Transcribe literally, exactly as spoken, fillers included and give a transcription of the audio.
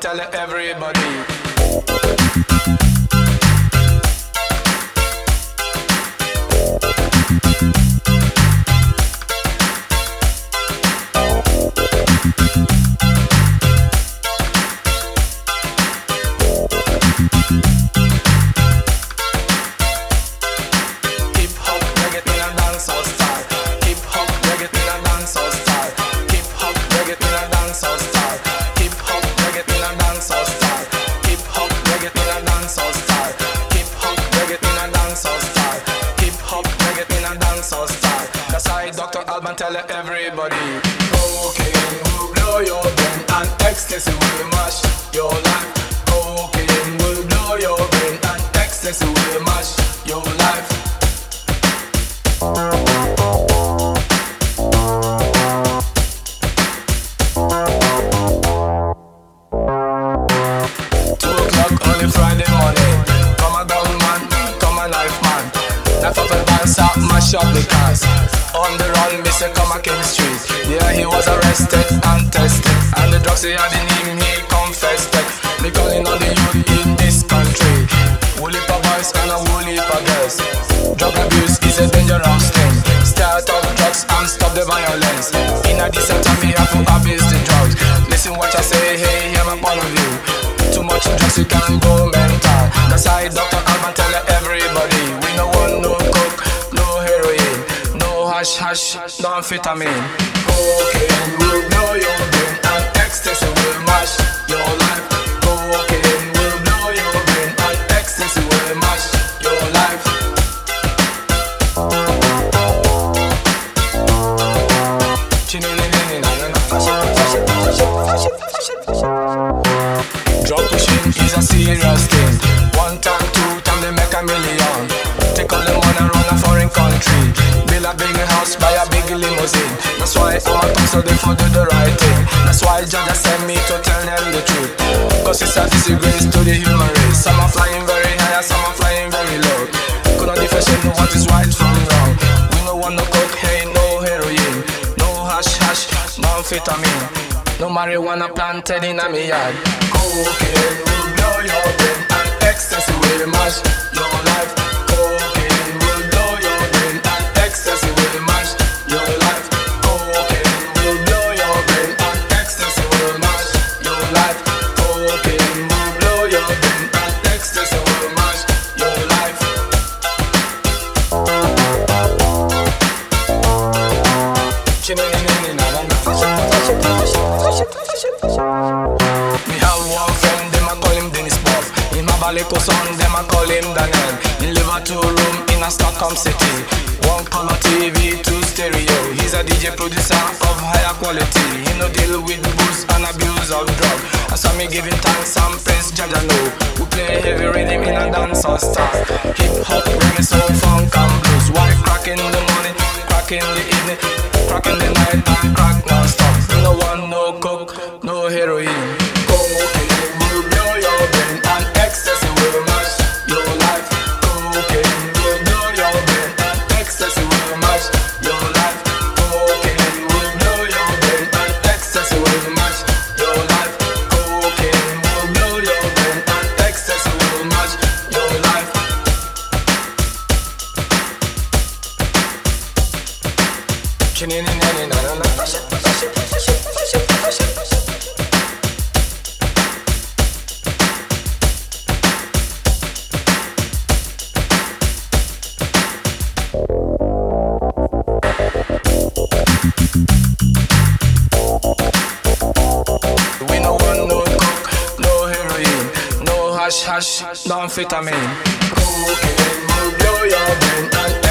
tell everybody. Doctor Alban tell everybody. Cocaine will blow your brain and ecstasy will mash your life. Cocaine will blow your brain and ecstasy will mash your life. Two o'clock on a Friday morning. Come a gun man, come a knife man. Knife up and dance up, mash up the cars. On the run, Mister Come a King Street. Yeah, he was arrested and tested, and the drugs he had in him, he confessed it. Me calling on the youth in this country. Woolly pa boys and a woolly pa girls. Drug abuse is a dangerous thing. Start off drugs and stop the violence. In a decent time, we have to abuse the drugs. Listen what I say, hey, hear my point of view. Too much drugs, you can go mental. That's why Doctor Alban tell everybody. We no want no coke, no heroin, no hash hash, no amphetamine. Cocaine will blow your brain and ecstasy will mash your life. Cocaine will blow your brain and ecstasy will mash your life. Drug pushing is a serious thing. One time, two time, they make a million. Take all the money and run a foreign country. Build a big house, buy a big limousine. That's why I'm a talk so they for do the right thing. That's why Jah sent me to tell them the truth. Cause it's a disgrace to the human race. Some are flying very high, some are flying very low. Could not differentiate what is right from wrong. We no want no coke, hey, no heroin, no hash hash, no amphetamine. No marijuana planted in a me yard. Cocaine will blow your brain and ecstasy will mash your life. Cocaine will blow your brain and ecstasy will mash your life. Cocaine will blow your brain and ecstasy will mash your life. Cocaine will blow your brain and ecstasy will mash your life. Me have one friend, them a call him Dennis Buff. In my Balico son, them a call him Daniel. He live a two room in a Stockholm city. One color T V, two stereo. He's a D J producer of higher quality. He no deal with booze and abuse of drug. And so me giving thanks and praise Jah Jah know. We play heavy rhythm in a dancehall style. Hip hop, reggae, soul, funk and blues. Why crack in the morning, crack in the evening, crack in the night and crack non-stop. We no want no coke, no heroin. Cocaine will blow your brain and ecstasy will mash your life. Cocaine will blow your brain and ecstasy will mash your life. Cocaine will blow your brain and ecstasy will mash your life. Cocaine will blow your brain and ecstasy will mash your life. We no want no coke, no heroin, no hash hash, no amphetamine. Cocaine will blow your brain and